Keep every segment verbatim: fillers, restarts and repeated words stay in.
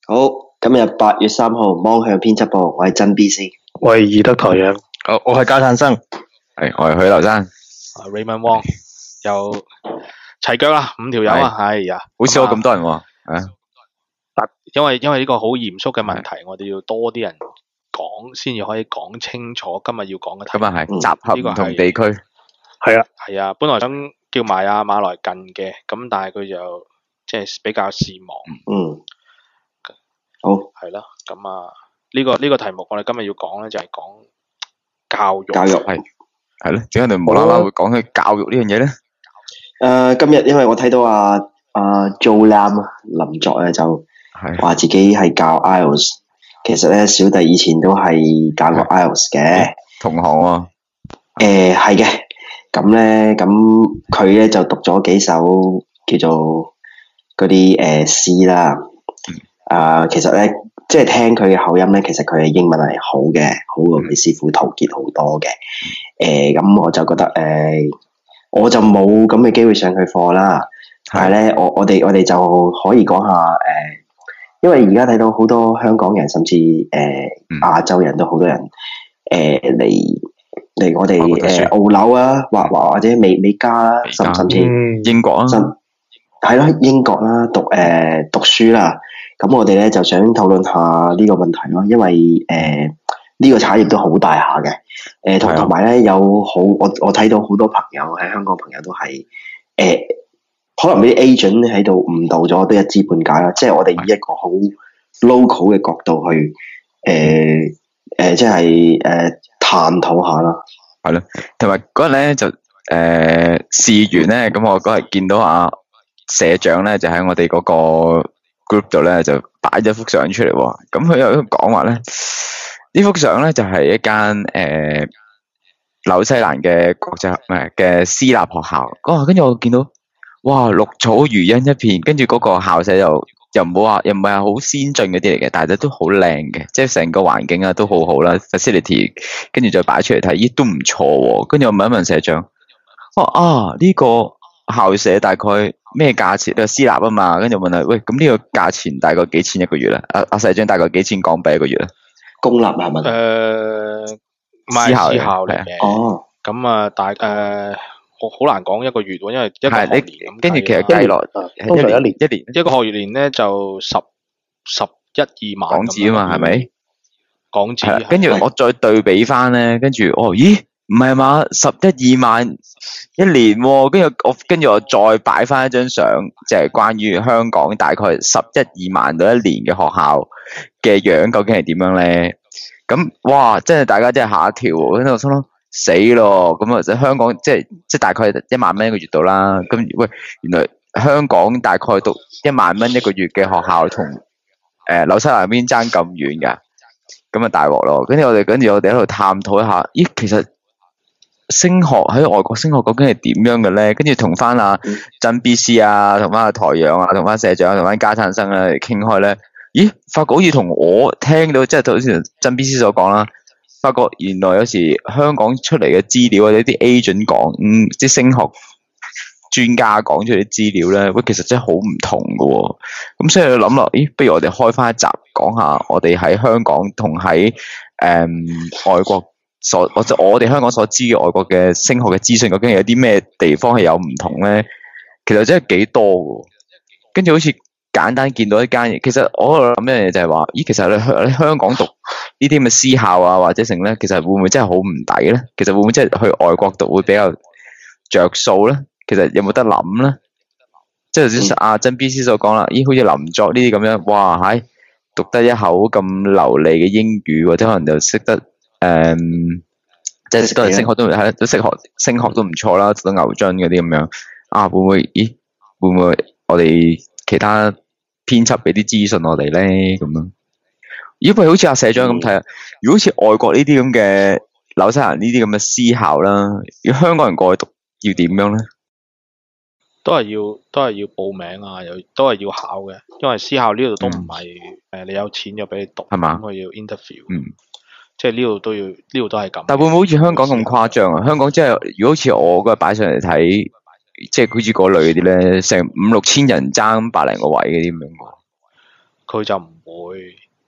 好，今日八月三號，芒向編輯部，我係真 B C， 我係義德台陽， 好，我係加燦生， 係我係許留山， 啊 Raymond Wong 又齊腳啦，五條友啊，係呀， 好少咁多人喎，啊， 因為因為呢個好嚴肅嘅問題，我哋要多啲人講，先至可以講清楚今日要講嘅題。 今日係集合唔同地區， 係啊係啊，本來想叫埋阿馬來近嘅，咁但係佢就即係比較事忙。 嗯，好， 係咯，咁啊呢個呢個題目我哋今日要講咧就係講教育。 教育係係咯，點解你無啦啦會講起教育呢樣嘢咧？ 誒，今日因為我睇到阿阿 Joe Lam 林作咧就話自己係教 I E L T S， 其實咧小弟以前都係教過 I E L T S 嘅， 同行喎。 誒係嘅，咁咧咁佢咧就讀咗幾首叫做嗰啲誒詩啦，啊其實咧即係聽佢嘅口音咧，其實佢嘅英文係好嘅，好過佢師傅陶傑好多嘅，誒咁我就覺得誒。我就冇咁嘅機會上佢課啦，但係咧，我我哋我哋就可以講下誒、呃，因為而家睇到好多香港人，甚至誒、呃嗯、亞洲人都好多人誒嚟嚟我哋誒、呃、澳紐啊，或或或者美美加啦，甚甚至英國啊， 係咯英國啦，讀誒、呃、讀書啦，咁我哋咧就想討論下呢個問題咯，因為誒呢、呃這個產業都好大下嘅。誒同同埋咧有好我我睇到好多朋友喺香港朋友都係誒、呃、可能俾啲 agent 喺度誤導咗都一知半解啦，即係我哋以一個好 local 嘅角度去誒誒、呃呃、即係誒、呃、探討下啦。 係咯，同埋嗰日咧就誒試完咧，咁我嗰日見到阿社長咧就喺我哋嗰個 group 度咧就擺咗幅相出嚟喎，咁佢有講話咧。呢幅相咧就係、是、一間誒紐西蘭嘅國際唔係嘅私立學校，嗰跟住我見到哇綠草如茵一片，跟住嗰個校舍又又唔好話又唔係好先進嗰啲嚟嘅，但係都好靚嘅，即係成個環境啊都好好啦 facility， 跟住再擺出嚟睇，咦都唔錯喎，跟住我問一問社長，我啊呢、這個校舍大概咩價錢啊？私立啊嘛，跟住問佢喂，咁呢個價錢大概幾錢一個月咧？阿、啊、阿社長大概幾錢港幣一個月咧？ 公立係咪？ 誒，唔係私校嚟嘅。哦，咁啊，大誒，好好難講一個月喎，因為一個學年咁。跟住其實計落， 通常一年一年一個學年咧就十十一二萬港紙啊嘛，係咪？ 港紙。 跟住我再對比翻咧，跟住哦，咦，唔係嘛，十一二萬一年喎，跟住我跟住我再擺翻一張相，就係關於香港大概十一二萬到一年嘅學校嘅樣究竟係點樣咧？咁哇，真係大家真係嚇一跳喎！跟住我心諗死咯，咁啊，香港即係即係大概一萬蚊一個月度啦。咁喂，原來香港大概讀一萬蚊一個月嘅學校，同誒紐西蘭邊爭咁遠㗎？咁啊大鑊咯！跟住我哋跟住我哋喺度探討一下，咦，其實升學喺外國升學究竟係點樣嘅咧？跟住同翻阿真 B C 啊，同翻阿台陽啊，同翻社長，同翻加燦生啊嚟傾開咧。咦，發覺好似同我聽到，即係好似真 B C 所講啦，發覺原來有時香港出嚟嘅資料或者啲 agent 講，嗯，即係升學專家講出嚟啲資料咧，喂，其實真係好唔同㗎喎。咁所以諗落，咦，不如我哋開翻一集講下我哋喺香港同喺誒外國所或者我哋香港所知嘅外國嘅升學嘅資訊，究竟有啲咩地方係有唔同咧？其實真係幾多㗎，跟住好似。簡單見到一間嘢，其實我諗一樣嘢就係話，咦，其實你喺香港讀呢啲咁嘅私校啊，或者成咧，其實會唔會真係好唔抵咧？其實會唔會真係去外國讀會比較着數咧？其實有冇得諗咧？即係頭先阿真 B C 所講啦，咦，好似林作呢啲咁樣，哇，係讀得一口咁流利嘅英語，或者可能就識得誒、嗯，即係嗰陣升學都係都升學升學都唔錯啦，讀到牛津嗰啲咁樣，啊，會唔會？咦，會唔會我哋？其他編輯俾啲資訊我哋咧，咁樣，如果好似阿社長咁睇啊，如果好似外國呢啲咁嘅紐西蘭呢啲咁嘅私校啦，如果香港人過去讀要點樣咧？ 都係要都係要報名啊，又都係要考嘅，因為私校呢度都唔係誒你有錢就俾你讀，係嘛？咁佢要 interview，嗯，即係呢度都要呢度都係咁。 但會唔會好似香港咁誇張啊？香港即係如果好似我嗰日擺上嚟睇。即係好似嗰類嗰啲咧，成五六千人爭百零個位嗰啲咁樣。 佢就唔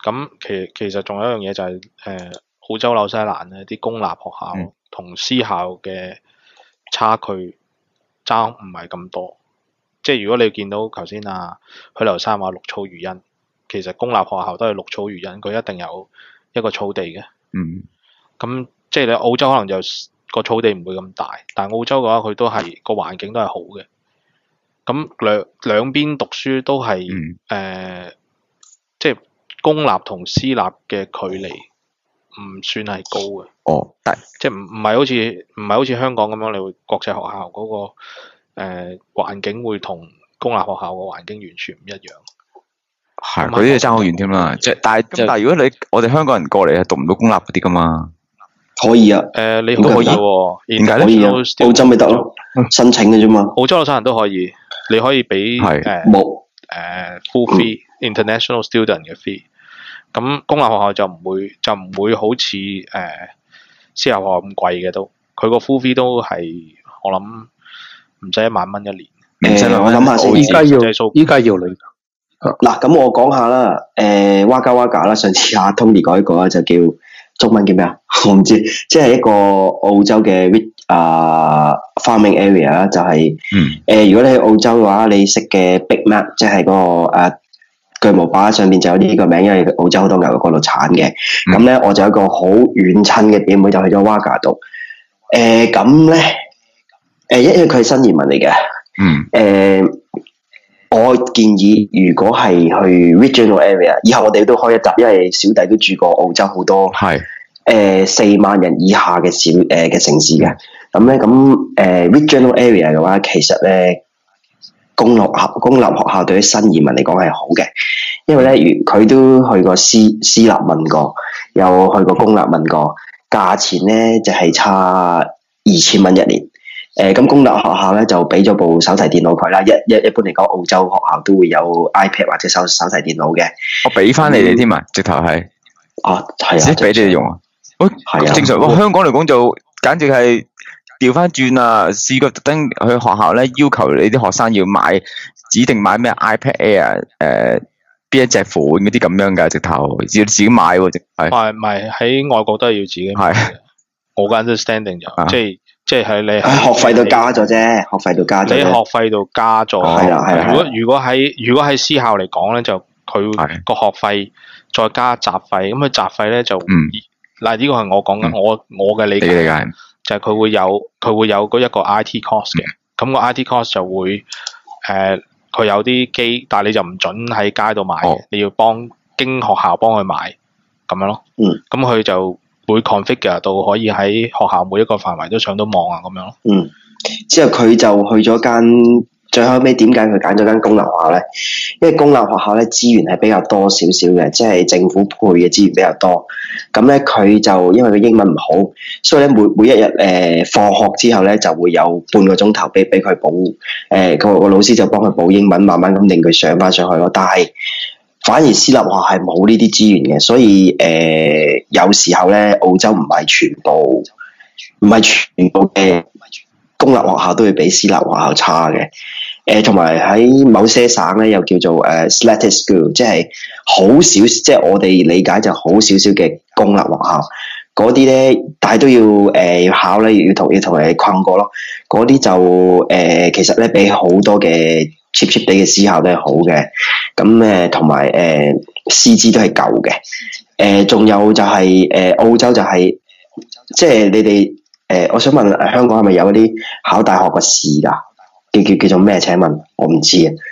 咁其其實仲有一樣嘢就係、是、誒、呃、澳洲紐西蘭咧啲公立學校同私校嘅差距爭唔係咁多。即係如果你見到頭先啊許留山話綠草如茵，其實公立學校都係綠草如茵，佢一定有一個草地嘅。 嗯。 咁即係你澳洲可能就個草地唔會咁大，但係澳洲嘅話佢都係個環境都係好嘅。咁兩兩邊讀書都係誒、 嗯呃，即係公立同私立嘅距離唔算係高嘅。 哦，但即係唔唔係好似唔係好似香港咁樣，你會國際學校嗰、那個誒、呃、環境會同公立學校個環境完全唔一樣。 係，嗰啲就爭好遠添啦。即係但係咁，但係如果你我哋香港人過嚟係讀唔到公立嗰啲噶嘛？ 可以啊。 誒、呃，你可以喎。 點解咧？ 可以啊。澳洲咪得咯，申請嘅啫嘛。 澳洲紐西蘭都可以，你可以俾誒冇誒 full fee、嗯、international student 嘅 fee。咁公立學校就唔會就唔會好似誒、呃、私立學校咁貴嘅都，佢個 full fee 都係我諗唔使一萬蚊一年。 誒、呃，我諗下先， 依家要依家要你。 嗱，咁我講下啦，誒哇嘎哇嘎啦，上次阿 Tony 講一個就叫中文叫咩啊？我唔知，即係一個澳洲嘅啊、呃、farming area 啦，就係、是、誒、 嗯呃、如果你去澳洲嘅話，你識嘅 Big Mac 即係嗰、那個誒、呃、巨無霸上邊就有呢個名，因為澳洲好多牛肉嗰度產嘅。咁咧、嗯、我就有一個好遠親嘅表妹就去咗哇嘎度。誒咁咧誒，因為佢係新移民嚟嘅。 嗯。 誒、呃。我建議，如果係去 regional area，以後我哋都開一集，因為小弟都住過澳洲好多，係誒四萬人以下嘅小誒嘅、呃、城市嘅。咁咧，咁誒、呃、regional area 嘅話，其實咧公立校公立學校對於新移民嚟講係好嘅，因為咧，如佢都去過私私立問過，又去過公立問過，價錢咧就係、是、差二千蚊一年。誒，咁、呃、公立學校咧就俾咗部手提電腦佢啦，一一一般嚟講，澳洲學校都會有 iPad 或者手手提電腦嘅。 我俾翻你哋添啊，直頭係。啊，係啊，即係俾你哋用啊。我係啊，正常。哇，香港嚟講就簡直係調翻轉啊！試過特登去學校咧，要求你啲學生要買指定買咩 iPad Air 誒、呃，邊一隻款嗰啲咁樣噶，直頭要自己買喎，直係。 係唔係喺外國都係要自己買嘅？我嘅 understanding 就即係。即係你喺學費度加咗啫，學費度加咗。 你學費度加咗。係啦係啦。如果如果喺如果喺私校嚟講咧，就佢個學費再加雜費，咁佢雜費咧就嗱呢、嗯、個係我講緊、嗯、我我嘅理解，理解就係佢會有佢會有嗰一個 I T cost 嘅，咁、嗯、個 I T cost 就會誒佢、呃、有啲機，但係你就唔準喺街度買，哦、你要幫經學校幫佢買咁樣咯。嗯。咁佢就。會 configure 到可以喺學校每一個範圍都上到網啊，咁樣咯。 嗯，之後佢就去咗間，最後尾點解佢揀咗間公立學校咧？因為公立學校咧資源係比較多少少嘅，即係政府配嘅資源比較多。咁咧佢就因為佢英文唔好，所以咧每每一日誒、呃、放學之後咧就會有半個鐘頭俾俾佢補，誒個個老師就幫佢補英文，慢慢咁令佢上翻上去咯。但係反而私立學校係冇呢啲資源嘅，所以誒、呃、有時候咧，澳洲唔係全部，唔係全部嘅公立學校都會比私立學校差嘅。誒同埋喺某些省咧，又叫做誒、uh, selected school， 即係好少，即係我哋理解就好少少嘅公立學校。嗰啲咧，但係都要誒、呃、考咧，要同要同人哋困過咯。嗰啲就誒、呃、其實咧比好多嘅 cheap cheap 地嘅私校都係好嘅。咁誒同埋誒師資都係舊嘅。誒、呃、仲有就係、是、誒、呃、澳洲就係、是，即係你哋誒、呃，我想問香港係咪有嗰啲考大學嘅試㗎？叫叫叫做咩？請問我唔知啊。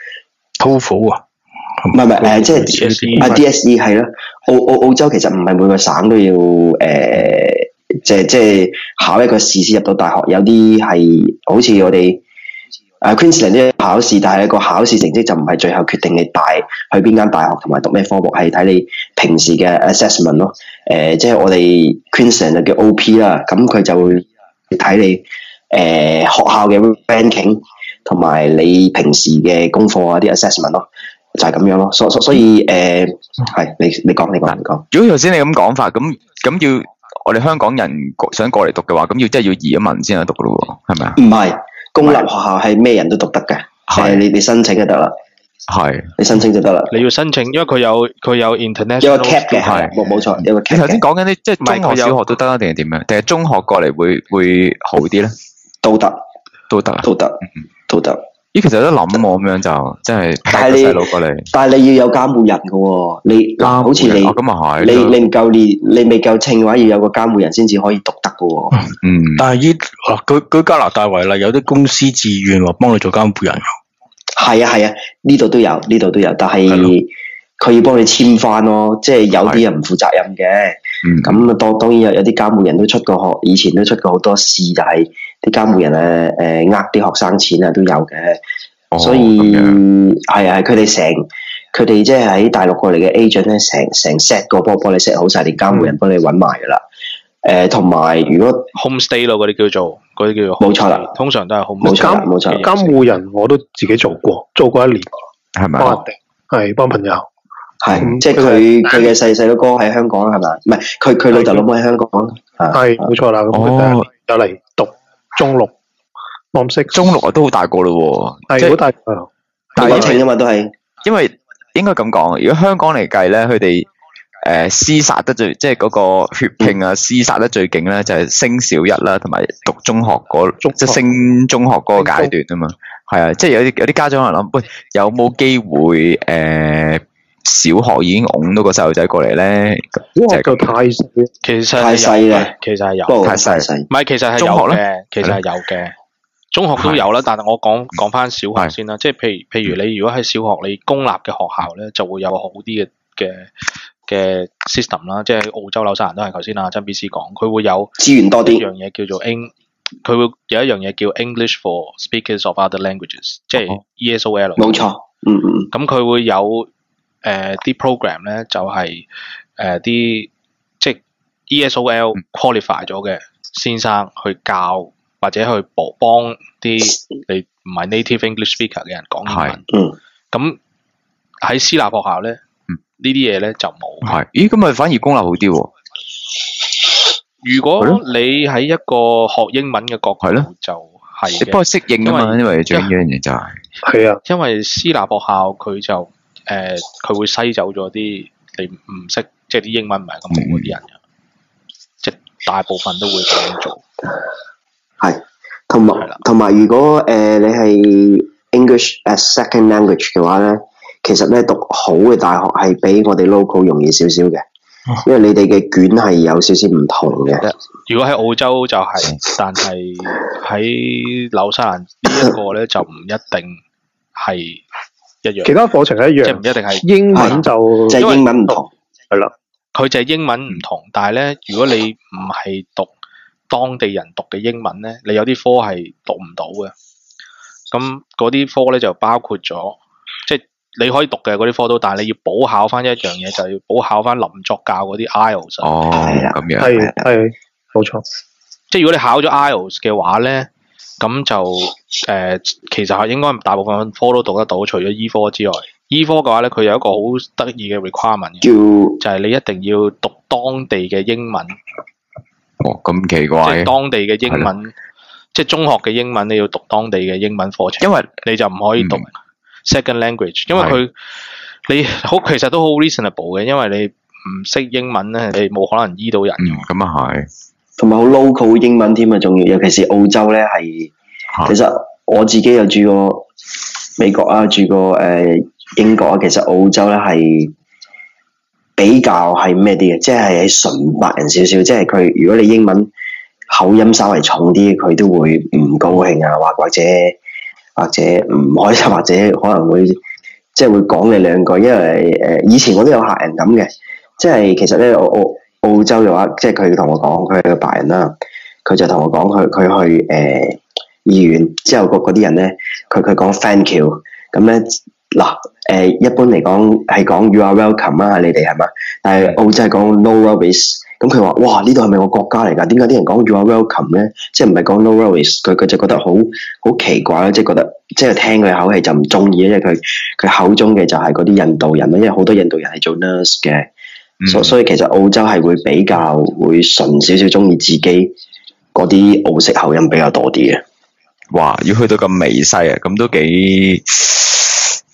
TOEFL 啊？ 唔係唔係誒，即係啊 D S E 係咯。澳澳澳洲其實唔係每個省都要誒、呃，即係即係考一個試先入到大學。有啲係好似我哋啊 Queensland 呢啲考試，但係個考試成績就唔係最後決定你大去邊間大學同埋讀咩科目，係睇你平時嘅 assessment 咯。誒、呃，即係我哋 Queensland 就叫 O P 啦，咁佢就會睇你誒、呃、學校嘅 ranking 同埋你平時嘅功課啊啲 assessment 咯。就係咁樣咯，所所所以誒，係、呃、你你講你講你講。 如果頭先你咁講法，咁咁要我哋香港人想過嚟讀嘅話，咁要真係要移咗民先去讀噶咯喎，係咪啊？ 唔係，公立學校係咩人都讀得嘅，係你哋申請就得啦。 係你申請就得啦。 你要申請，因為佢有佢有 international 有個 cap 嘅，係冇冇錯，有個 cap。 你頭先講緊啲即係中學、小學都得啊，定係點樣？定係中學過嚟會會好啲咧？ 都得， 都得， 都得，都得。 咦，其實有得諗喎，咁樣就真係帶個細佬過嚟。 但係你要有監護人嘅喎，你嗱，好似你咁啊係， 你你唔夠年，你未夠稱嘅話，要有個監護人先至可以讀得嘅喎。 嗯，但係依嗱舉舉加拿大為例，有啲公司自願話幫你做監護人。 係啊係啊，呢度都有，呢度都有，但係佢要幫你簽翻咯，即係有啲人唔負責任嘅。咁啊，當當然有有啲監護人都出過學，以前都出過好多事，就係啲監護人誒誒呃啲學生錢啊都有嘅。哦、所以係啊係，佢哋成佢哋即係喺大陸過嚟嘅 agent 咧，成成 set 個波幫你 set 好晒，啲監護人幫你揾埋噶啦。誒、呃，同埋如果 homestay 咯，嗰啲叫做嗰啲叫做冇錯啦， 通常都係 homestay。 冇錯啦，冇錯。 監護人我都自己做過，做過一年， 係咪？ 幫人哋係幫朋友。 係，嗯、即係佢佢嘅細細佬哥喺香港係咪？唔係，佢佢老豆老母喺香港。 係冇錯啦，咁佢有嚟讀中六，我唔識中六啊，都好大個咯喎， 係好大個。 但係稱啊嘛，都係。 因為應該咁講，如果香港嚟計咧，佢哋誒廝殺得最，即係嗰個血拼啊，廝殺得最勁咧，就係升小一啦，同埋讀中學嗰即係升中學嗰個階段啊嘛。係啊，即係有啲有啲家長可能諗，喂，有冇機會誒？呃小學已經擁到個細路仔過嚟咧， 小學就太細， 其實太細啦， 其實係有， 太細， 唔係其實係有嘅，其實係有嘅，中學都有啦。但係我講講翻小學先啦，即係譬如譬如你如果喺小學，你公立嘅學校咧，就會有好啲嘅嘅嘅 system 啦，即係澳洲紐西蘭都係頭先阿曾 B C 講，佢會有資源多啲， 一樣嘢叫做 Eng， 佢會有一樣嘢叫 English for Speakers of Other Languages， 即係 E S O L。 冇錯，嗯嗯。 咁佢會有。誒啲、呃、program 咧就係誒啲即係 E S O L qualify 咗嘅先生去教或者去幫幫啲你唔係 native English speaker 嘅人講英文。嗯。咁喺私立學校咧，嗯、呢啲嘢咧就冇。 係。咦？咁咪反而公立好啲喎？ 如果你喺一個學英文嘅角度就係嘅。 你幫佢適應啊嘛，因為最緊要一樣嘢就係。 係啊。 因為私立學校佢就。誒，佢、呃、會篩走咗啲你唔識，即係啲英文唔係咁好嗰啲人嘅，嗯、即係大部分都會咁樣做。 係，同埋同埋，如果誒、呃、你係 English as second language 嘅話咧，其實咧讀好嘅大學係比我哋 local 容易少少嘅，因為你哋嘅卷係有少少唔同嘅。 如果喺澳洲就係、是，但係喺紐西蘭呢一個咧就唔一定係。一樣，其他課程係一樣， 即係唔一定係英文就即係英文唔同， 係啦。 佢就係英文唔同，但係咧，如果你唔係讀當地人讀嘅英文咧，你有啲科係讀唔到嘅。咁嗰啲科咧就包括咗，即係你可以讀嘅嗰啲科都，但係你要補考翻一樣嘢，就係要補考翻林作教嗰啲 I E L T S。 哦，咁樣係係冇錯。 即係如果你考咗 I E L T S 嘅話咧。咁就誒、呃，其實係應該大部分科都讀得到，除咗醫科之外。醫科嘅話咧，佢有一個好得意嘅 requirement 嘅，就係你一定要讀當地嘅英文。 哦，咁奇怪！ 即係當地嘅英文，的即係中學嘅英文，你要讀當地嘅英文課程。因為你就唔可以讀 second language，、嗯、因為佢的你好其實都好 reasonable 嘅，因為你唔識英文咧，你冇可能醫到人。 咁啊係。 同埋好 local 英文添啊，仲要，尤其是澳洲咧，係其實我自己有住過美國啊，住過誒、呃、英國啊，其實澳洲咧係比較係咩啲嘅，即係喺純白人少少，即係佢如果你英文口音稍微重啲，佢都會唔高興啊，或或者或者唔開心，或者可能會即係會講你兩句，因為誒、呃、以前我都有客人咁嘅，即係其實咧我我。澳洲嘅話，即係佢同我講，佢係個白人啦，佢就同我講，佢佢去誒、呃、醫院之後，嗰啲人咧，佢佢講 thank you，咁咧嗱誒，一般嚟講係講 you are welcome 啊，你哋係嘛？但係澳洲係講 no worries，咁佢話哇呢度係咪我國家嚟㗎？點解啲人講 you are welcome 咧？即係唔係講 no worries？佢佢就覺得好好奇怪啦，即係覺得即係聽佢口氣就唔中意，因為佢佢口中嘅就係嗰啲印度人啦，因為好多印度人係做 nurse 嘅。所、嗯、所以其實澳洲係會比較會純少少中意自己嗰啲澳式口音比較多啲嘅。 哇！要去到咁微細啊，咁都幾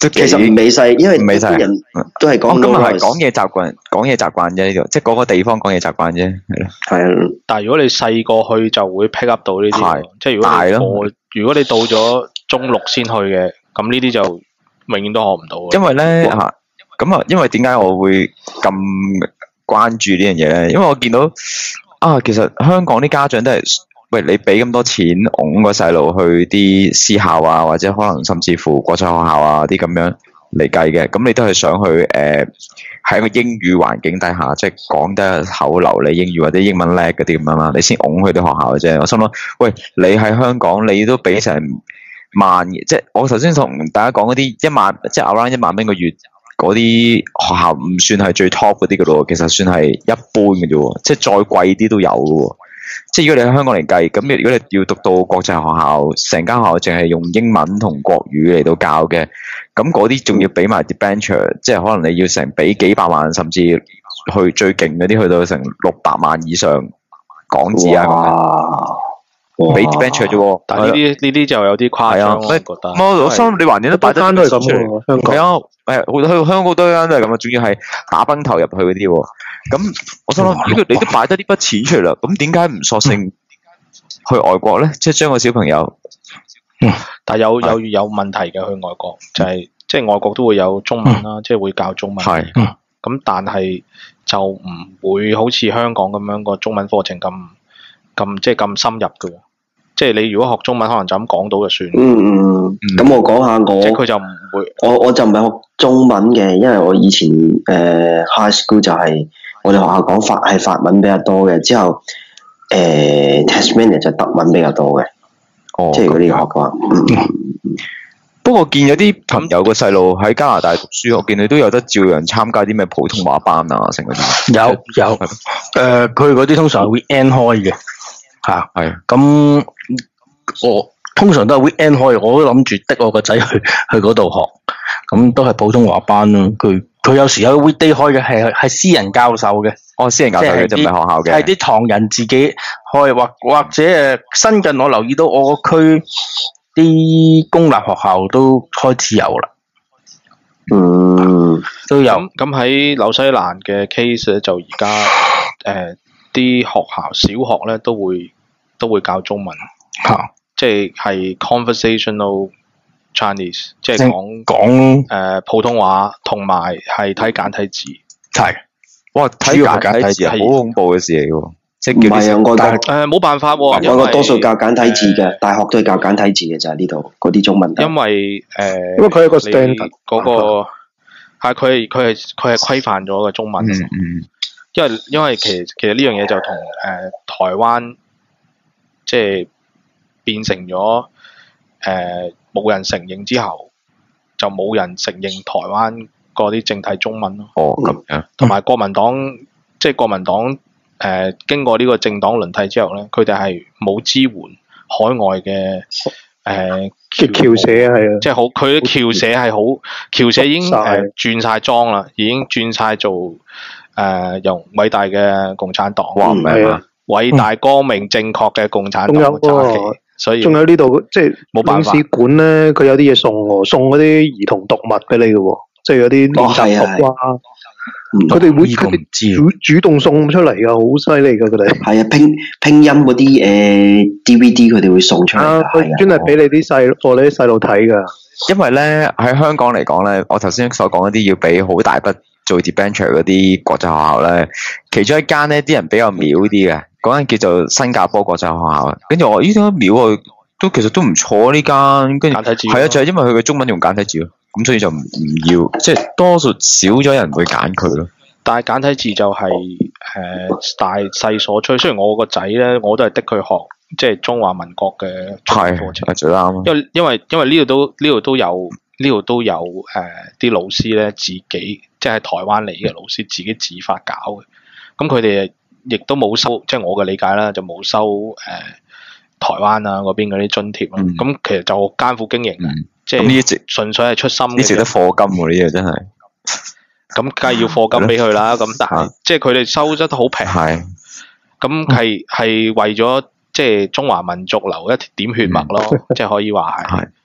其實唔美勢，因為美勢人都係講。 我今日係講嘢習慣，講嘢習慣啫，呢度即係嗰個地方講嘢習慣啫，係咯。 係啊， 但係如果你細個去就會 pick up 到呢啲，即係如果你過，如果你到咗中六先去嘅，咁呢啲就永遠都學唔到。 因為咧嚇，咁啊，因為點解我會咁關注呢樣嘢咧？因為我見到啊，其實香港啲家長都係。喂，你俾咁多錢拱個細路去啲私校啊，或者可能甚至乎國際學校啊啲咁樣嚟計嘅，咁你都係想去誒喺、呃、個英語環境底下，即係講得口流利英語或者英文叻嗰啲咁樣啦，你先拱去啲學校嘅啫。我心諗，喂，你喺香港你都俾成萬，即係我頭先同大家講嗰啲一萬，即係 around 一萬蚊個月嗰啲學校唔算係最 top 嗰啲嘅咯，其實算係一般嘅啫，即係再貴啲都有嘅。即係如果你喺香港嚟計，咁如果你要讀到國際學校，成間學校淨係用英文同國語嚟到教嘅，咁嗰啲仲要俾埋 debenture， 即係可能你要成俾幾百萬，甚至去最勁嗰啲去到成六百萬以上港紙啊咁樣，俾 debenture 啫喎。 但係呢啲呢啲就有啲誇張，我覺得。 我心你橫掂都擺得都係咁嘅，香港。 係啊，誒，去香港好多間都係咁啊，仲要係打崩頭入去嗰啲喎。咁我想諗，如果你都擺得呢筆錢出嚟啦，咁點解唔索性去外國咧？即係將個小朋友， 嗯、但係有有有問題嘅去外國，就係、是、即係外國都會有中文啦，嗯、即係會教中文。係，咁、嗯、但係就唔會好似香港咁樣個中文課程咁咁即係咁深入嘅。即係你如果學中文，可能就咁講到就算。 嗯嗯，咁、嗯、我講下我， 即係佢就唔會。 我我就唔係學中文嘅，因為我以前誒、呃、high school 就係、是。我哋學校講法係法文比較多嘅，之後誒、呃、Tasmania 就德文比較多嘅，哦、即係嗰啲學嘅話。嗯、 不過見有啲朋友個細路喺加拿大讀書，我見你都有得照樣參加啲咩普通話班啊，成嗰啲。 有有，誒佢嗰啲通常係 weekend 開嘅，嚇係。咁我通常都係 weekend 開，我都諗住的我個仔去去嗰度學，咁都係普通話班咯，佢。佢有時有 weekday 開嘅，係係私人教授嘅。 哦，私人教授嘅就唔係學校嘅。 係啲唐人自己開，或或者誒新近我留意到我個區啲公立學校都開始有啦。 嗯， 都有。 咁喺紐西蘭嘅 case 咧，就而家誒啲學校小學咧都會都會教中文。嚇、啊，即係係 conversational Chinese， 即係講講誒普通話，同埋係睇簡體字。 係， 哇！睇簡體字係好恐怖嘅事嚟嘅，即係叫啲外國誒冇辦法喎， 外國多數教簡體字嘅，大學都係教簡體字嘅就係呢度嗰啲中文。 因為誒， 因為佢係個 standard 嗰個係佢佢係佢係規範咗嘅中文。嗯嗯。因為因為其實其實呢樣嘢就同誒台灣即係變成咗誒。冇人承認之後，就冇人承認台灣嗰啲正體中文咯。 哦，咁樣。 同埋國民黨，即係國民黨誒、呃，經過呢個政黨輪替之後咧，佢哋係冇支援海外嘅誒。 即係僑社啊，係啊。 即係好，佢啲僑社係好，僑社已經誒、呃、轉晒裝啦，已經轉晒做誒、呃、由偉大嘅共產黨。 哇！唔係啊， 偉大光明正確嘅共產黨揸旗。所以仲有呢度即係領事館咧，佢有啲嘢送喎，送嗰啲兒童讀物俾你嘅喎，即係有啲練習讀啊。佢哋會佢哋主主動送出嚟噶，好犀利噶佢哋。 係啊，拼拼音嗰啲誒 D V D 佢哋會送出嚟。啊， 佢專係俾你啲細，俾你啲細路睇噶。 因為咧喺香港嚟講咧，我頭先所講嗰啲要俾好大筆做 debenture 嗰啲國際學校咧，其中一間咧啲人比較秒啲嘅。嗰間叫做新加坡國際學校，跟住我咦點解秒啊？都其實都唔錯呢間，跟住係啊，就係、是、因為佢嘅中文用簡體字咯，咁所以就唔唔要，即係多數少咗人會揀佢咯。 但係簡體字就係、是、誒、呃、大勢所趨。雖然我個仔咧，我都係的佢學即係中華民國嘅中文課程， 係最啱。 因為因為因為呢度都呢度都有呢度都有誒啲、呃、老師咧自己即係台灣嚟嘅老師自己自發搞嘅，咁佢哋亦都冇收，即係我嘅理解啦，就冇收誒、呃、台灣啊嗰邊嗰啲津貼咯。咁、嗯、其實就艱苦經營嘅，嗯、即係呢啲純粹係出心嘅。 呢值得課金喎，呢嘢真係。 咁梗係要課金俾佢啦。咁但係即係佢哋收得都好平。係。咁係係為咗即係中華民族留一點血脈咯，即係可以話係。係。嗯。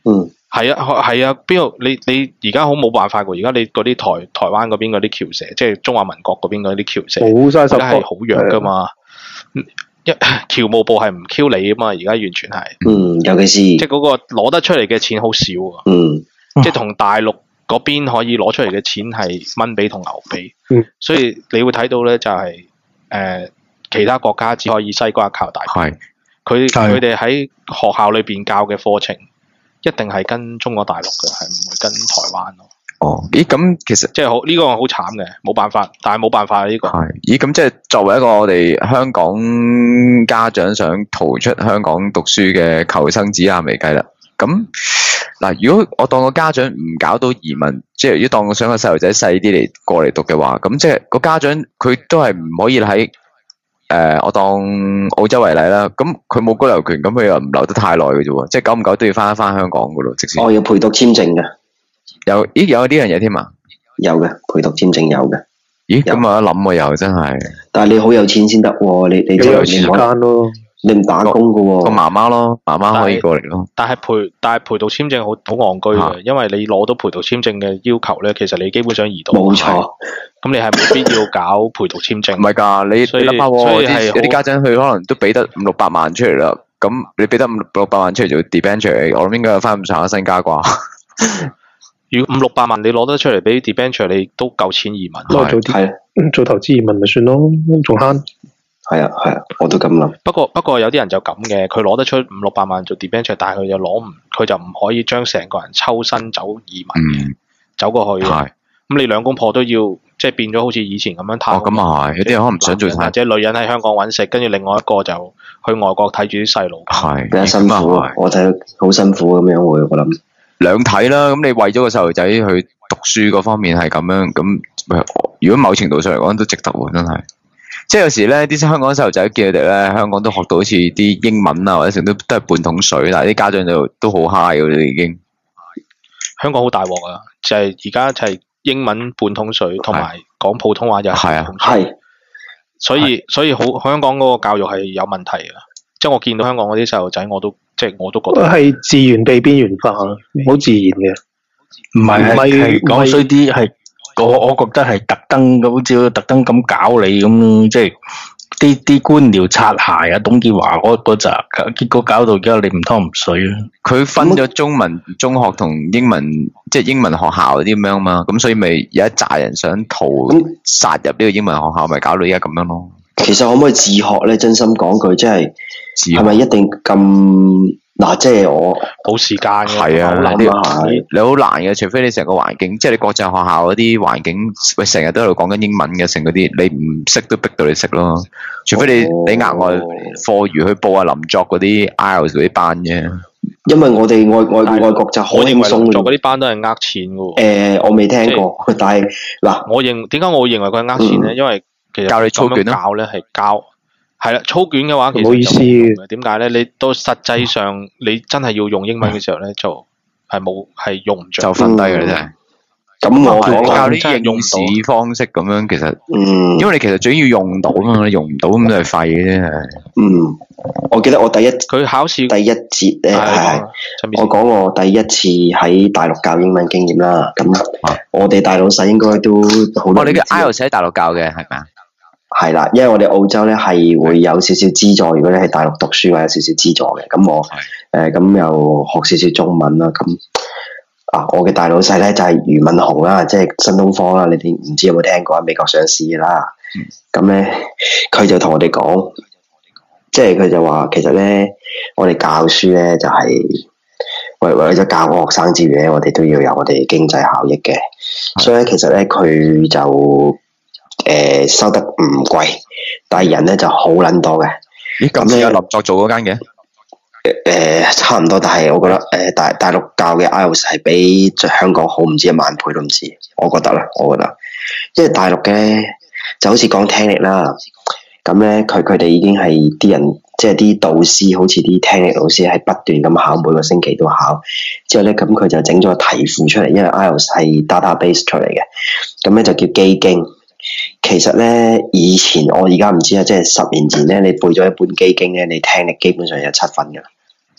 係啊，係啊，邊度你你而家好冇辦法㗎？而家你嗰啲台台灣嗰邊嗰啲僑社，即係中華民國嗰邊嗰啲僑社，而家係好弱噶嘛。一僑務部係唔 Q 你啊嘛，而家完全係。 嗯，尤其是即係嗰個攞得出嚟嘅錢好少啊。 嗯， 即係同大陸嗰邊可以攞出嚟嘅錢係蚊比同牛比。 嗯， 所以你會睇到咧，就係、是、誒、呃、其他國家只可以西瓜靠大餅。係。佢佢哋喺學校裏邊教嘅課程。一定係跟中國大陸嘅，係唔會跟台灣咯。 哦，咦，咁其實即係好呢個好慘嘅，冇辦法，但係冇辦法呢、呢個。 係，咦，咁即係作為一個我哋香港家長想逃出香港讀書嘅求生指南嚟計啦。咁嗱，如果我當個家長唔搞到移民，即係如果當我想個細路仔細啲嚟過嚟讀嘅話，咁即係個家長佢都係唔可以喺。誒、呃，我當澳洲為例啦，咁佢冇居留權，咁佢又唔留得太耐嘅啫喎，即係久唔久都要翻一翻香港嘅咯，直接。 哦，要陪讀簽證嘅， 有，咦，有呢樣嘢添啊？ 有嘅，陪讀簽證有嘅。 咦，咁我一諗我又真係。 但係你好有錢先得喎，你你有時間咯， 你唔打工嘅喎。 個媽媽咯，媽媽可以過嚟咯。 但係陪但係陪讀簽證好好戇居嘅，因為你攞到陪讀簽證嘅要求咧，其實你基本上移到。 冇錯。 咁你係冇必要搞陪讀簽證？ 唔係㗎，你所以你諗下喎，有啲家長佢可能都俾得五六百萬出嚟啦。咁你俾得五六百萬出嚟做 debenture， 我諗應該有翻咁上下身家啩。 如果五六百萬你攞得出嚟俾 debenture， 你都夠錢移民。 係做係做投資移民咪算咯，仲慳。 係啊係啊，我都咁諗。 不過不過有啲人就咁嘅，佢攞得出五六百萬做 debenture， 但係佢就攞唔，佢就唔可以將成個人抽身走移民，嗯、走過去。係。咁你兩公婆都要。即係變咗好似以前咁樣攤。哦，咁啊係，有啲人可能唔想做攤。或者女人喺香港揾食，跟住另外一個就去外國睇住啲細路。係， 比較辛苦啊！我睇好辛苦咁樣會，我諗兩睇啦。咁你為咗個細路仔去讀書嗰方面係咁樣，咁如果某程度上嚟講都值得喎，真係。即係有時咧，啲香港細路仔見佢哋咧，香港都學到好似啲英文啊，或者成都都係半桶水，但係啲家長就都好 high 嘅已經。 香港好大鑊啊！就係而家就係。英文半桶水，同埋講普通話又係半桶水，係，所以所以好香港嗰個教育係有問題嘅，即係我見到香港嗰啲細路仔，我都即係我都覺得係自願被邊緣化，好自然嘅， 唔係係講衰啲，係我我覺得係特登咁，好似特登咁搞你咁，即係。啲啲官僚擦鞋啊，董建華嗰嗰扎，結果搞到而家你唔湯唔水啊！ 佢分咗中文中學同英文，即係英文學校嗰啲咁樣嘛，咁所以咪有一紮人想逃殺入呢個英文學校，咪搞到而家咁樣咯。 其實可唔可以自學咧？真心講句，即係係咪一定咁？嗱，即係我冇時間嘅， 係啊， 你你好難嘅，除非你成個環境，即係你國際學校嗰啲環境，喂，成日都喺度講緊英文嘅，成嗰啲你唔識都逼到你識咯。除非你、哦、你額外課餘去報下林作嗰啲 I E L T S 嗰啲班啫。 因為我哋外外外國就好輕鬆嘅， 做嗰啲班都係呃錢嘅喎。 誒、呃，我未聽過， 就是、 但係嗱， 我認點解我會認為佢係呃錢咧？嗯、因為其實教你操卷咯， 教咧係教。係啦，操卷嘅話其實唔好意思嘅。 點解咧？你到實際上你真係要用英文嘅時候咧，就係冇係用唔着， 就瞓低嘅真係。咁我講教啲應試方式咁樣，其實，嗯，因為你其實最緊要用到啊嘛，你用唔到咁都係廢嘅啫。 嗯，我記得我第一佢考試第一節咧係，我講我第一次喺大陸教英文經驗啦。咁、啊、我哋大老細應該都好多。 哦，你嘅 I E L T S 喺大陸教嘅係咪啊？ 係啦，因為我哋澳洲咧係會有少少資助，如果你喺大陸讀書，或者有少少資助嘅。咁我誒咁、呃、又學少少中文啦。咁啊，我嘅大老細咧就係、是、俞敏洪啦，即係新東方啦。你哋唔知有冇聽過啊？美國上市嘅啦。咁咧佢就同我哋講，即係佢就話其實咧，我哋教書咧就係、是、為為咗教個學生之餘咧，我哋都要有我哋經濟效益嘅。所以咧，其實咧佢就。誒、呃，收得唔貴，但係人咧就好撚多嘅。 咦，咁你有立作做嗰間嘅？ 誒、呃，差唔多，但係我覺得誒、呃，大大陸教嘅 I E L T S 係比香港好唔知一萬倍都唔止，我覺得啦，我覺得，因為大陸嘅就好似講聽力啦，咁咧佢佢哋已經係啲人，即係啲導師，好似啲聽力老師係不斷咁考，每個星期都考，之後咧咁佢就整咗個題庫出嚟，因為 I E L T S 係 database 出嚟嘅，咁咧就叫基經。其實咧，以前我而家唔知啊，即係十年前咧，你背咗一本基經咧，你聽力基本上有七分噶啦。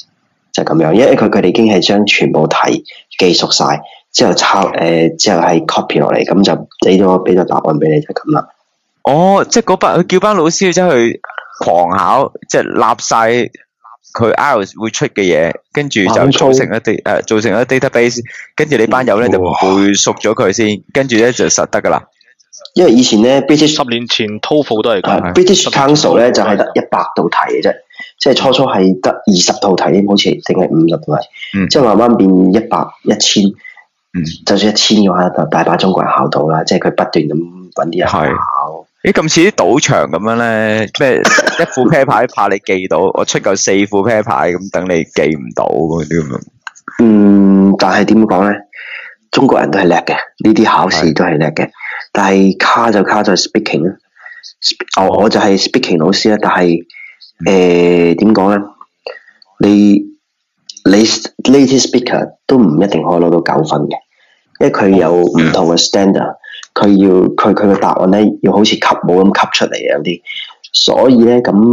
就咁樣，因為佢佢哋已經係將全部題記熟晒，之後抄誒、呃、之後係 copy 落嚟，咁就俾咗俾咗答案俾你就咁啦。 哦，即係嗰班佢叫班老師去走去狂考，即係立晒佢 I E L T S 會出嘅嘢，跟住就做成一啲誒，做成一 database， 跟住你班友咧就背熟咗佢先，跟住咧就實得噶啦。 因為以前咧 British 十年前 TOEFL 都係咁 ，British Council 咧就係得一百道題嘅啫，即係初初係得二十套題，好似定係五十道題，嗯、即係慢慢變一百、一千，嗯，就算一千嘅話，就大把中國人考到啦，即係佢不斷咁揾啲人考。 咦，咁似啲賭場咁樣咧，咩一副啤牌怕你記到，我出夠四副啤牌咁等你記唔到嗰啲咁樣。 嗯，但係點講咧？中國人都係叻嘅，呢啲考試都係叻嘅。但係卡就卡在 speaking 啦，我我就係 speaking 老師啦。但係誒點講咧？你你 native speaker 都唔一定可以攞到九分嘅，因為佢有唔同嘅 standard，佢要佢佢嘅答案咧要好似吸冇咁吸出嚟啊有啲，所以咧咁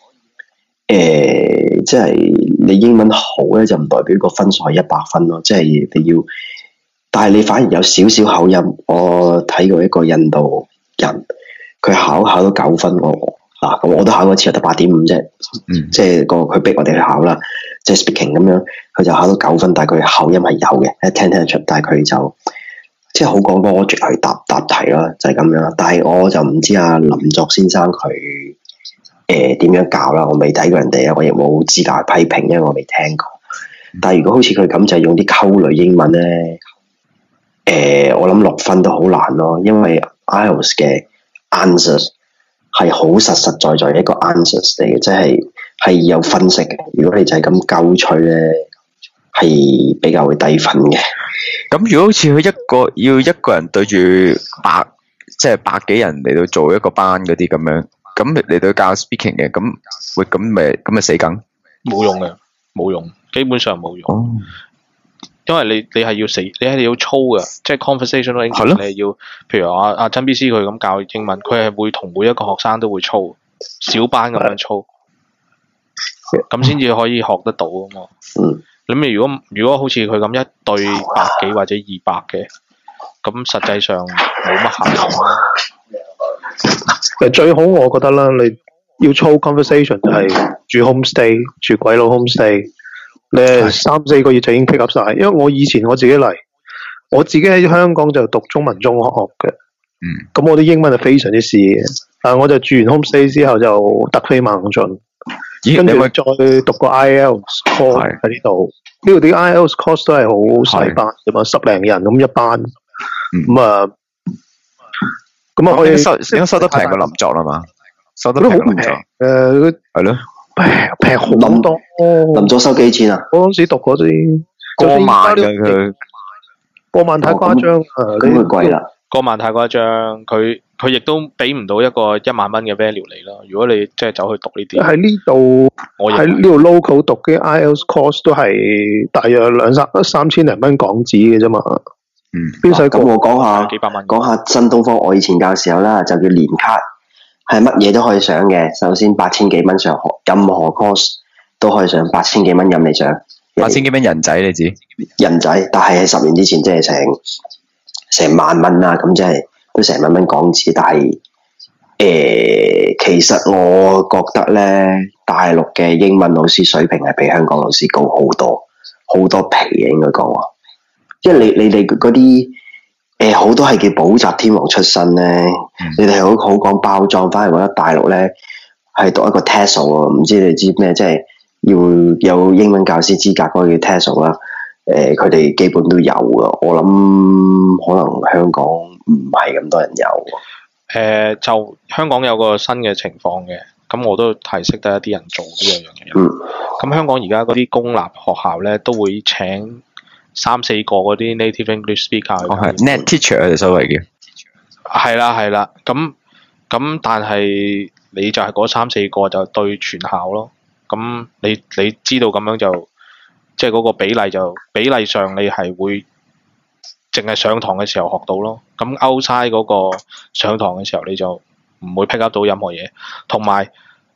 誒即係你英文好咧就唔代表個分數係一百分咯，即係你要。但係你反而有少少口音，我睇過一個印度人，佢考考到九分我，啊咁我都考過一次，得八點五啫，嗯、即係個佢逼我哋去考啦，即係 speaking 咁樣，佢就考到九分，但係佢口音係有嘅，一聽聽得出，但係佢就即係好講 logic 去答答題啦，就係、是、咁樣。但係我就唔知阿林作先生佢誒點樣教啦，我未睇過人哋啊，我亦冇資格批評，因為我未聽過。但係如果好似佢咁就係用啲溝女英文咧。誒、呃，我諗六分都好難咯，因為 I E L T S 嘅 answers 係好實實在在一個 answers 嚟嘅，即係係有分析嘅。如果你就係咁鳩吹咧，係比較會低分嘅。 咁如果好似佢一個要一個人對住百，即係百幾人嚟到做一個班嗰啲咁樣，咁嚟到教 speaking 嘅，咁會咁咪咁咪死梗？冇用嘅，冇用，基本上冇用。哦因為你你係要死，你係要操嘅，即係 conversational English，你係要，譬如阿阿曾 B C 佢咁教英文，佢係會同每一個學生都會操，小班咁樣操，咁先至可以學得到啊嘛。嗯。咁你如果如果好似佢咁一對百幾或者二百嘅，咁實際上冇乜效果。 其實最好我覺得啦，你要操 conversation 就係住 homestay， 住鬼佬 homestay。你三四個月就已經 pick up 晒，因為我以前我自己嚟，我自己喺香港就讀中文中學嘅，嗯，咁我啲英文係非常之屎嘅，但係我就住完 homestay 之後就突飛猛進，跟住再讀個 I E L T S course 喺呢度，呢度啲 I E L T S course 都係好細班啫嘛，十零人咁一班，咁啊，咁啊可以收， 應該收得平過林作啦嘛，收得平過林作，誒，係咯。平平好多， 林作收幾錢啊？ 我嗰陣時讀嗰啲過萬嘅佢， 過萬太誇張啊！ 咁佢貴啦， 過萬太誇張，佢佢亦都俾唔到一個一萬蚊嘅 value 嚟咯。如果你即係走去讀呢啲， 喺呢度，我喺呢度 local 讀嘅 I E L T S course 都係大約兩三三千零蚊港紙嘅啫嘛。 嗯，邊使咁我講下幾百蚊，講下新東方。我以前教時候啦，就叫年卡。係乜嘢都可以上嘅，首先八千幾蚊上學，任何 course 都可以上，八千幾蚊任你上。 八千幾蚊人仔你知？ 人仔，但係喺十年之前即係成成萬蚊啦，咁即係都成萬蚊港紙。但係誒、呃，其實我覺得咧，大陸嘅英文老師水平係比香港老師高好多，好多皮嘅應該講話。因為你你哋嗰啲。誒，好、呃、多係叫補習天王出身咧，嗯、你哋好好講包裝，反而覺得大陸咧係讀一個 TESOL 喎，唔知你知咩？即係要有英文教師資格嗰個叫 TESOL 啦。誒，佢哋基本都有啊。我諗可能香港唔係咁多人有。誒、 呃，就香港有個新嘅情況嘅，咁我都係識得一啲人做呢樣嘢。嗯。咁香港而家嗰啲公立學校咧都會請。三四個嗰啲 native English speaker， 哦係 net teacher 啊，所謂嘅， 係啦係啦，咁咁但係你就係嗰三四個就對全校咯，咁你你知道咁樣就即係嗰個比例就比例上你係會淨係上堂嘅時候學到咯，咁 outside 嗰個上堂嘅時候你就唔會 pick up 到任何嘢，同埋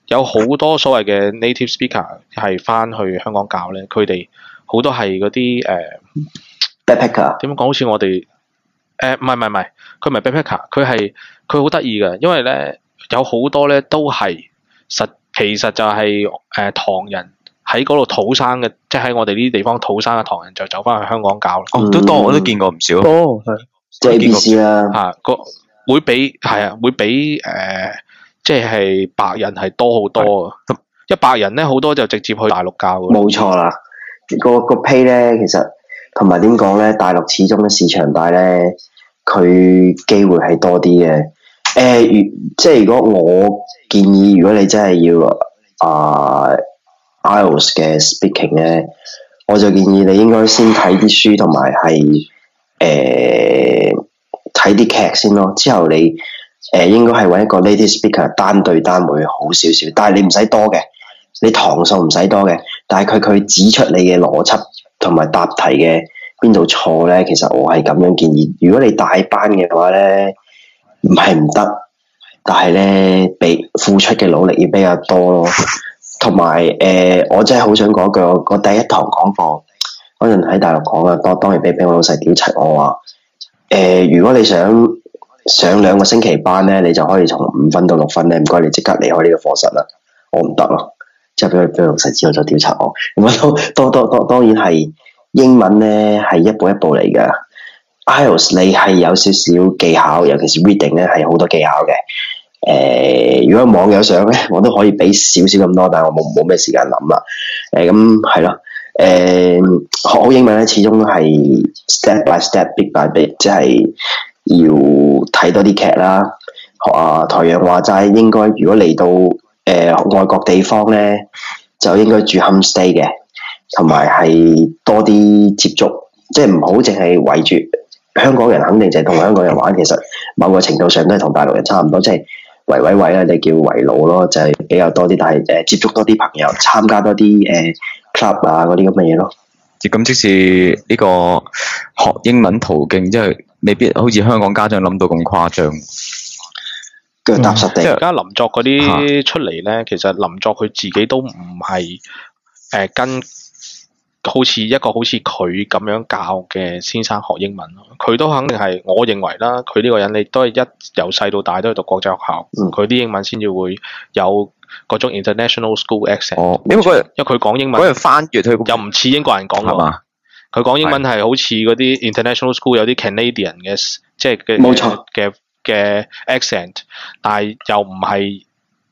有好多所謂嘅 native speaker 係翻去香港教咧，佢哋好多係嗰啲誒 backpacker 點講？好似我哋誒唔係唔係唔係，佢唔係 backpacker，佢係佢好得意嘅，因為咧有好多咧都係實其實就係、是、誒、呃、唐人喺嗰度土生嘅，即係喺我哋呢啲地方土生嘅唐人就走翻去香港教。 哦，都多，我都見過唔少。 多係即係 A B C 啦， 嚇個會比係啊，會比誒。呃即係白人係多好多啊！一白人咧好多就直接去大陸教嘅。 冇錯啦，個個 pay 咧其實同埋點講咧，大陸始終嘅市場大咧，佢機會係多啲嘅。誒、呃，如即係如果我建議，如果你真係要啊、呃、I E L T S 嘅 speaking 咧，我就建議你應該先睇啲書同埋係誒睇啲劇先咯，之後你。誒、呃，應該係揾一個 native speaker 單對單會好少少，但係你唔使多嘅，你堂數唔使多嘅，但係佢佢指出你嘅邏輯同埋答題嘅邊度錯咧，其實我係咁樣建議。如果你大班嘅話咧，唔係唔得，但係咧俾付出嘅努力要比較多咯。同埋誒，我真係好想講句，我第一堂講課嗰陣喺大陸講啊，當當然俾俾我老細屌柒我話，誒、呃，如果你想上兩個星期班咧，你就可以從五分到六分咧，唔該你即刻離開呢個課室啦。我唔得咯，之後俾佢俾老細知道咗調查我。咁當當當當然係英文咧係一步一步嚟㗎。I E L T S 你係有少少技巧，尤其是 reading 咧係好多技巧嘅。誒、呃，如果網友上咧，我都可以俾少少咁多，但係我冇冇咩時間諗啦。誒咁係咯。誒、呃、學好英文咧，始終都係 step by step，bit by bit，即係。要睇多啲劇啦，學啊台陽話齋，應該如果嚟到誒、呃、外國地方咧，就應該住 homestay 嘅，同埋係多啲接觸，即係唔好淨係圍住香港人，肯定就係同香港人玩。其實某個程度上都係同大陸人差唔多，即係圍圍圍啦，你叫圍爐咯，就係、是、比較多啲，但係誒、呃、接觸多啲朋友，參加多啲誒、呃、club 啊嗰啲咁嘅嘢咯。 咁即是呢個學英文途徑，即係未必好似香港家長諗到咁誇張。 腳踏實地。 即係而家林作嗰啲出嚟咧，其實林作佢自己都唔係誒跟好似一個好似佢咁樣教嘅先生學英文咯。佢都肯定係，我認為啦，佢呢個人你都係一由細到大都係讀國際學校，佢啲、嗯、英文先至會有嗰種 international school accent。 哦，因為嗰日因為佢講英文， 嗰日翻閱佢又唔似英國人講㗎嘛。佢講英文係好似嗰啲 international school 有啲 Canadian 嘅，即係嘅冇錯嘅嘅 accent， 但係又唔係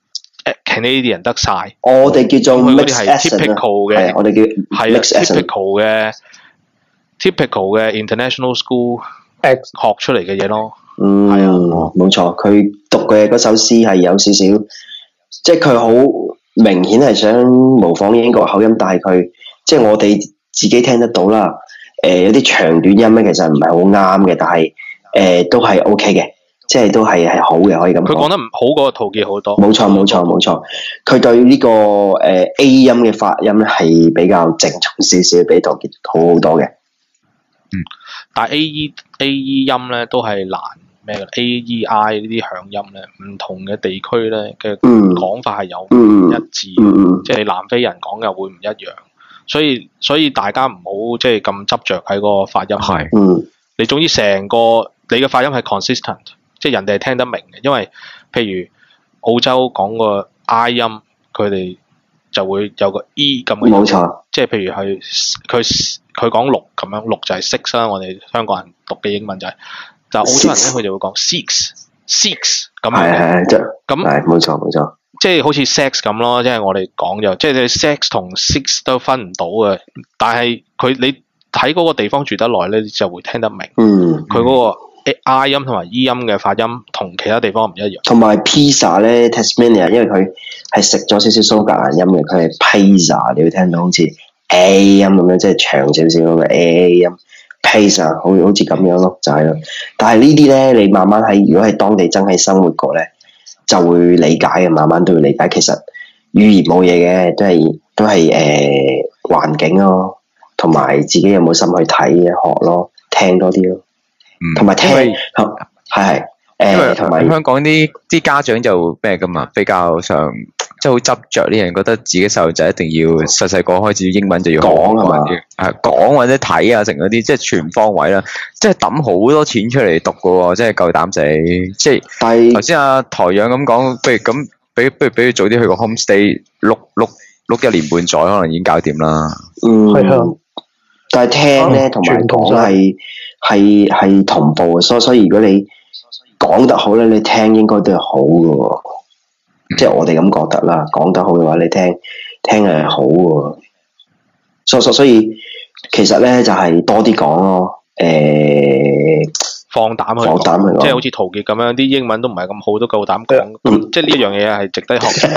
Canadian 得晒。 我哋叫做 mix typical 嘅， 我哋叫係 typical 嘅 typical 嘅 international school 學出嚟嘅嘢咯。 嗯，係啊，冇錯。佢讀嘅嗰首詩係有少少，即係佢好明顯係想模仿英國口音，但係佢即係我哋自己聽得到啦。誒、呃，有啲長短音咧，其實唔係好啱嘅，但係誒、呃、都係 O K 嘅，即係都係係好嘅，可以咁講。佢講得唔好過陶傑好多。 冇錯，冇錯，冇錯。佢對呢、這個誒、呃、A 音嘅發音咧係比較正宗少少，比陶傑好好多嘅。 嗯，但係 A E A E 音咧都係難咩嘅 A E I 呢啲響音咧，唔同嘅地區咧嘅講法係有唔一致， 嗯嗯、 即係南非人講嘅會唔一樣。所以所以大家唔好即係咁執着喺個發音。 係，嗯， 你總之成個你嘅發音係 consistent， 即係人哋係聽得明嘅。因為譬如澳洲講個 I 音，佢哋就會有個 E 咁嘅。 冇錯。即係譬如係佢佢講六咁樣，六就係 six 啦。我哋香港人讀嘅英文就係、是，但係澳洲人咧佢就會講 six six 咁樣。 係係係，咁係冇錯冇錯。 即係好似 sex 咁咯，即係我哋講就，即係你 sex 同 six 都分唔到嘅。但係佢你喺嗰個地方住得耐咧，你就會聽得明。 嗯， 佢嗰個 I 音同埋 E 音嘅發音同其他地方唔一樣。 同埋 pizza 咧 Tasmania， 因為佢係食咗少少蘇格蘭音嘅，佢係 pizza， 你會聽到好似 A 音咁樣，即係長少少咁嘅 A 音 pizza， 好好似咁樣咯，就係、是、咯。但係呢啲咧，你慢慢喺如果喺當地真係生活過咧，就會理解嘅，慢慢都會理解。其實語言冇嘢嘅，都係都係誒環境咯，同埋自己有冇心去睇學咯，聽多啲咯，同埋、嗯、聽係係誒，同埋香港啲啲家長就咩噶嘛，比較上即係好執着呢樣，覺得自己細路仔一定要細細個開始英文就要講啊嘛， 係講或者睇啊，成嗰啲即係全方位啦，即係抌好多錢出嚟讀噶喎，即係夠膽死。即係頭先阿台長咁講，不如咁俾不如俾佢早啲去個 homestay，碌碌碌一年半載，可能已經搞掂啦。 嗯， 係啊。 但係聽咧同埋講係係係同步嘅，所以所以如果你講得好咧，你聽應該都係好嘅喎。即係我哋咁覺得啦，講得好嘅話，你聽聽係好嘅。所所所以其實咧就係、是、多啲講咯，誒、欸， 放膽去， 放膽去講， 即係好似陶傑咁樣，啲英文都唔係咁好，都夠膽講。嗯、即係呢一樣嘢係值得學。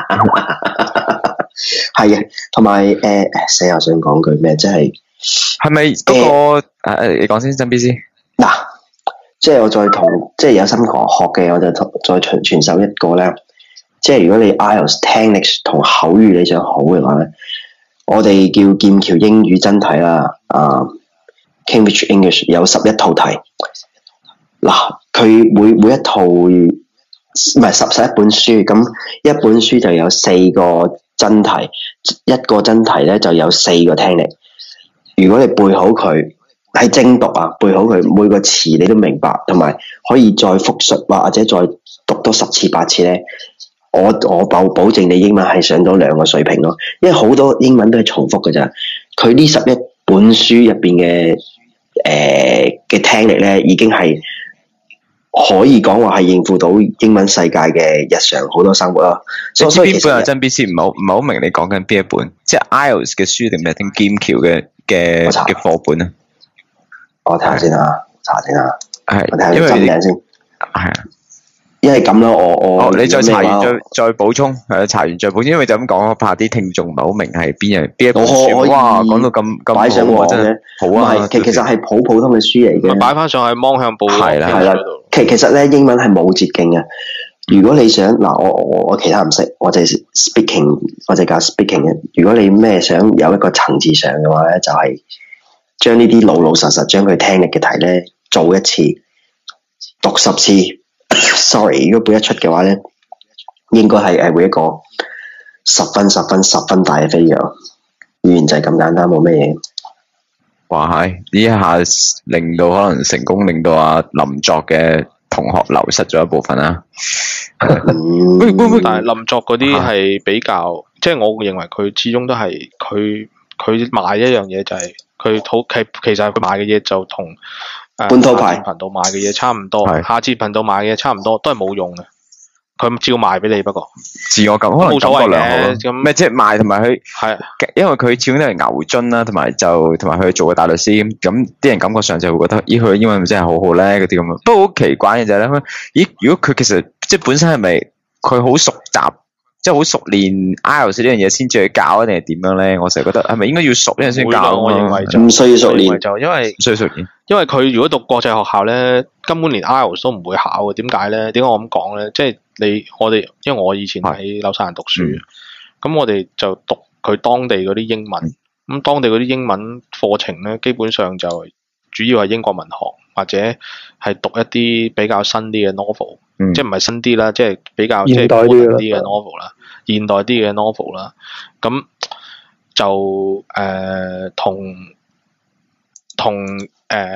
係嘅，同埋誒，死我想講句咩？即係。 係咪嗰個誒、呃？你講先，真 B 先嗱，即係我再同即係有心講學嘅，我就再傳傳授一個咧。即係如果你 I E L T S 聽力同口語你想好嘅話咧，我哋叫劍橋英語真題啦。啊 ，Cambridge English 有十一套題。嗱，佢每每一套唔係十十一本書，咁一本書就有四個真題，一個真題咧就有四個聽力。如果你背好佢，係精讀啊，背好佢每個詞你都明白，同埋可以再複述或者再讀多十次八次咧，我我保保證你英文係上到兩個水平咯。因為好多英文都係重複嘅咋，佢呢十一本書入邊嘅誒嘅聽力咧，已經係可以講話係應付到英文世界嘅日常好多生活咯。所以邊本啊？真 B C 唔好唔係好明你講緊邊一本？即係 I E L T S 嘅書定咩？定劍橋嘅？嘅嘅課本啊， 我睇下先啊，查先啊， 係， 我睇下真名先， 係啊， 因為咁啦，我我、 哦、你再查完再再補充，係查完再補充，因為就咁講，我怕啲聽眾唔係好明係邊樣邊一本書，哇，講到咁咁擺上網真係好啊， 其其實係普普通嘅書嚟嘅， 擺翻上去芒向報係啦係啦，其其實咧英文係冇捷徑嘅。如果你想嗱，我我我其他唔識，我就係 speaking， 我就教 speaking 嘅。如果你咩想有一個層次上嘅話咧，就係將呢啲老老實實將佢聽力嘅題咧做一次，讀十次。sorry， 如果背得出嘅話咧，應該係誒會一個十分十分十分大嘅飛躍。語言就係咁簡單，冇咩嘢。 哇係！呢一下令到可能成功令到阿林作嘅同學流失咗一部分啦。 嗯、但係林作嗰啲係比較，即係我認為佢始終都係佢佢賣一樣嘢就係佢好其其實佢賣嘅嘢就同誒本土派頻道賣嘅嘢差唔多，下節頻道賣嘅嘢差唔多，都係冇用嘅。佢照賣俾你，不過自我感可能冇所謂嘅。 咁咩即係賣同埋佢係，因為佢始終都係牛津啦，同埋就同埋佢做過大律師，咁啲人感覺上就會覺得，咦佢英文真係好好咧嗰啲咁樣。不過好奇怪嘅就係咧，咦如果佢其實即係本身係咪佢好熟習，即係好熟練 I E L T S 呢樣嘢先至去教，定係點樣咧？我成日覺得係咪應該要熟呢樣先教？ 我認為就唔需要熟練， 就因為唔需要熟練， 因為佢如果讀國際學校咧，根本連 I E L T S 都唔會考嘅。點解咧？點解我咁講咧？即係你我哋，因為我以前喺紐西蘭讀書，咁、嗯、我哋就讀佢當地嗰啲英文，咁、嗯、當地嗰啲英文課程咧，基本上就主要係英國文學，或者係讀一啲比較新啲嘅 novel，、嗯、即係唔係新啲啦，即係比較即係 modern 啲嘅 novel 啦，現代啲嘅 novel 啦，咁就誒同同誒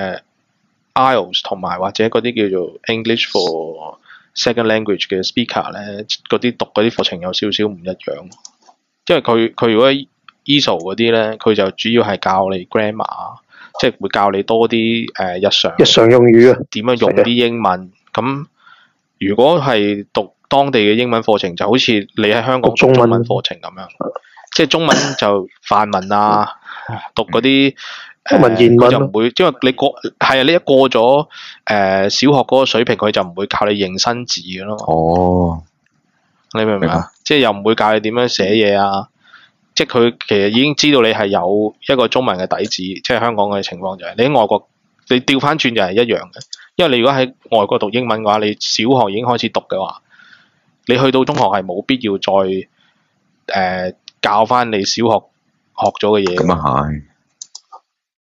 I E L T S 同埋或者嗰啲叫做 English for Second Language 嘅 speaker 咧，嗰啲讀嗰啲課程有少少唔一樣，因為佢佢如果 E S O 嗰啲咧，佢就主要係教你 grammar， 即係會教你多啲誒、呃、日常日常用語啊， 點樣用啲英文。咁如果係讀當地嘅英文課程，就好似你喺香港讀中文課程咁樣，即係中文就範文啊，讀嗰啲。 文言文就唔會，因為你過係啊，你一過咗誒、呃、小學嗰個水平，佢就唔會教你認新字嘅咯。 哦， 你明唔明啊？即係又唔會教你點樣寫嘢啊！即係佢其實已經知道你係有一個中文嘅底子，即係香港嘅情況就係、是、你喺外國，你調翻轉就係一樣嘅。因為你如果喺外國讀英文嘅話，你小學已經開始讀嘅話，你去到中學係冇必要再誒、呃、教翻你小學學咗嘅嘢。 咁啊係。